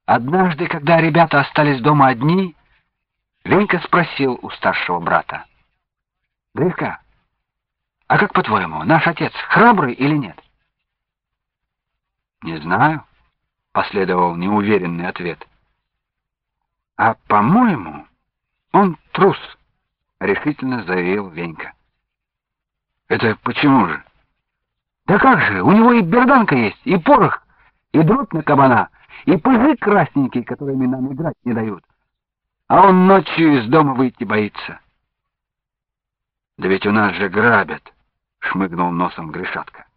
Однажды, когда ребята остались дома одни, Венька спросил у старшего брата: «Гришка, а как, по-твоему, наш отец храбрый или нет?» «Не знаю», — последовал неуверенный ответ. «А, по-моему, он трус», — решительно заявил Венька. «Это почему же?» «Да как же, у него и берданка есть, и порох, и дрот на кабана, и пыжи красненькие, которыми нам играть не дают. А он ночью из дома выйти боится». «Да ведь у нас же грабят», — шмыгнул носом Гришатка.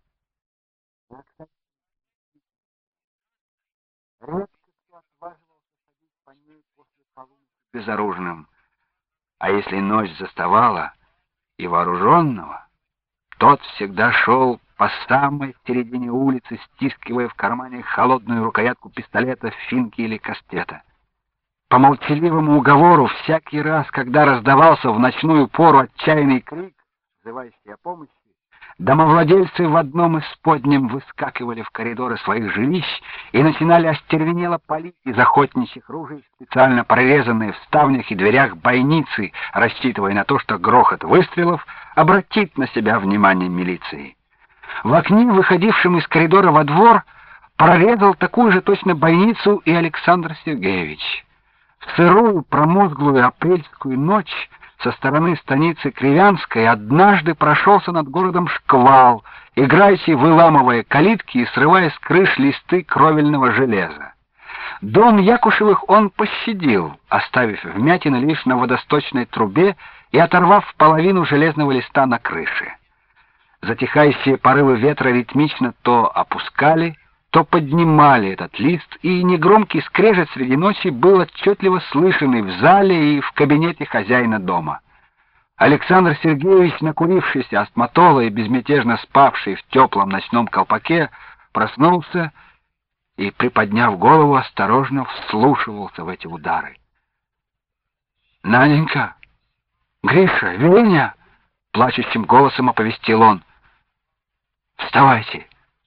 Редко кто отваживался ходить по ней после полуночи безоружным, а если ночь заставала и вооруженного, тот всегда шел по самой середине улицы, стискивая в кармане холодную рукоятку пистолета, финки или кастета. По молчаливому уговору, всякий раз, когда раздавался в ночную пору отчаянный крик, взывающий о помощи, домовладельцы в одном из подням выскакивали в коридоры своих жилищ и начинали остервенело палить из охотничьих ружей специально прорезанные в ставнях и дверях бойницы, рассчитывая на то, что грохот выстрелов обратит на себя внимание милиции. В окне, выходившем из коридора во двор, прорезал такую же точно бойницу и Александр Сергеевич. В сырую промозглую апрельскую ночь со стороны станицы Кривянской однажды прошелся над городом шквал, играющий, выламывая калитки и срывая с крыш листы кровельного железа. Дом Якушевых он пощадил, оставив вмятины лишь на водосточной трубе и оторвав половину железного листа на крыше. Затихающие порывы ветра ритмично то опускали, то поднимали этот лист, и негромкий скрежет среди ночи был отчетливо слышный в зале и в кабинете хозяина дома. Александр Сергеевич, накурившийся астматола и безмятежно спавший в теплом ночном колпаке, проснулся и, приподняв голову, осторожно вслушивался в эти удары. «Наденька! Гриша! Веня!» — плачущим голосом оповестил он. «Вставайте!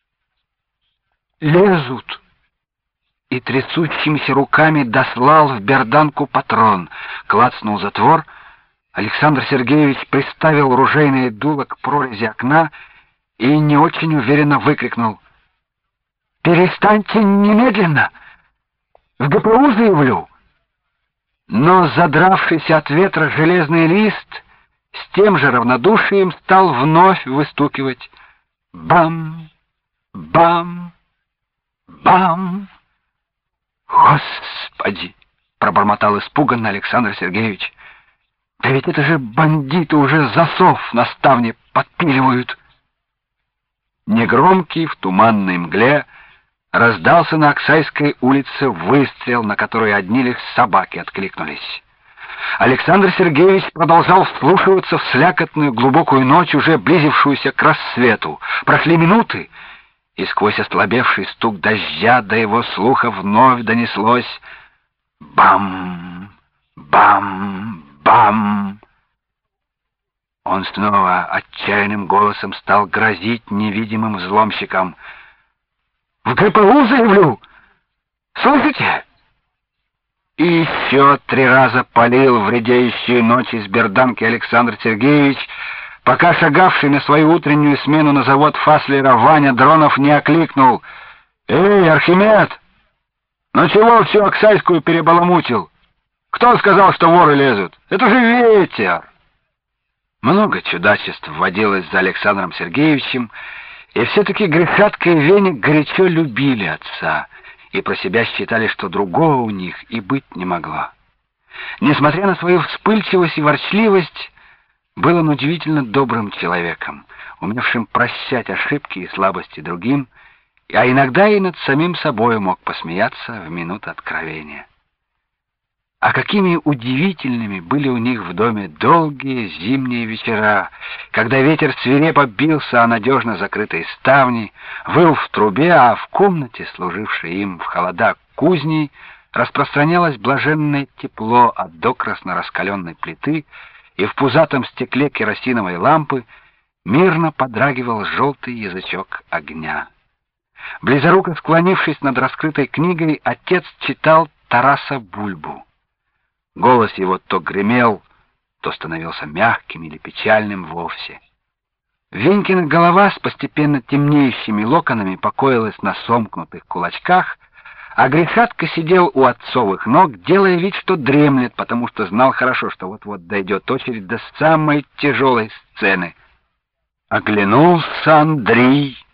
Лезут!» И трясущимися руками дослал в берданку патрон. Клацнул затвор. Александр Сергеевич приставил ружейное дуло к прорези окна и не очень уверенно выкрикнул: «Перестаньте немедленно! В ГПУ заявлю!» Но задравшийся от ветра железный лист с тем же равнодушием стал вновь выстукивать: «Бам! Бам! Бам!» «Господи!» — пробормотал испуганно Александр Сергеевич. «Да ведь это же бандиты уже засов на ставне подпиливают!» Негромкий в туманной мгле раздался на Аксайской улице выстрел, на который одни лишь собаки откликнулись. Александр Сергеевич продолжал вслушиваться в слякотную глубокую ночь, уже близившуюся к рассвету. Прошли минуты, и сквозь ослабевший стук дождя до его слуха вновь донеслось: «Бам! Бам! Бам!» Он снова отчаянным голосом стал грозить невидимым взломщикам: «В ГПУ заявлю! Слышите?» И еще 3 раза палил в редеющую ночь из берданки Александр Сергеевич, пока шагавший на свою утреннюю смену на завод Фаслера Ваня Дронов не окликнул: «Эй, Архимед! Ну чего всю Аксайскую перебаламутил? Кто сказал, что воры лезут? Это же ветер!» Много чудачеств водилось за Александром Сергеевичем, и все-таки Гришатка и Веня горячо любили отца и про себя считали, что другого у них и быть не могло. Несмотря на свою вспыльчивость и ворчливость, был он удивительно добрым человеком, умевшим прощать ошибки и слабости другим, а иногда и над самим собой мог посмеяться в минуту откровения. А какими удивительными были у них в доме долгие зимние вечера, когда ветер свирепо бился о надежно закрытые ставни, выл в трубе, а в комнате, служившей им в холода кузней, распространялось блаженное тепло от докрасно раскаленной плиты, и в пузатом стекле керосиновой лампы мирно подрагивал желтый язычок огня. Близоруко склонившись над раскрытой книгой, отец читал Тараса Бульбу. Голос его то гремел, то становился мягким или печальным вовсе. Венькина голова с постепенно темнеющими локонами покоилась на сомкнутых кулачках, а Гришатка сидел у отцовых ног, делая вид, что дремлет, потому что знал хорошо, что вот-вот дойдет очередь до самой тяжелой сцены. Оглянулся Андрей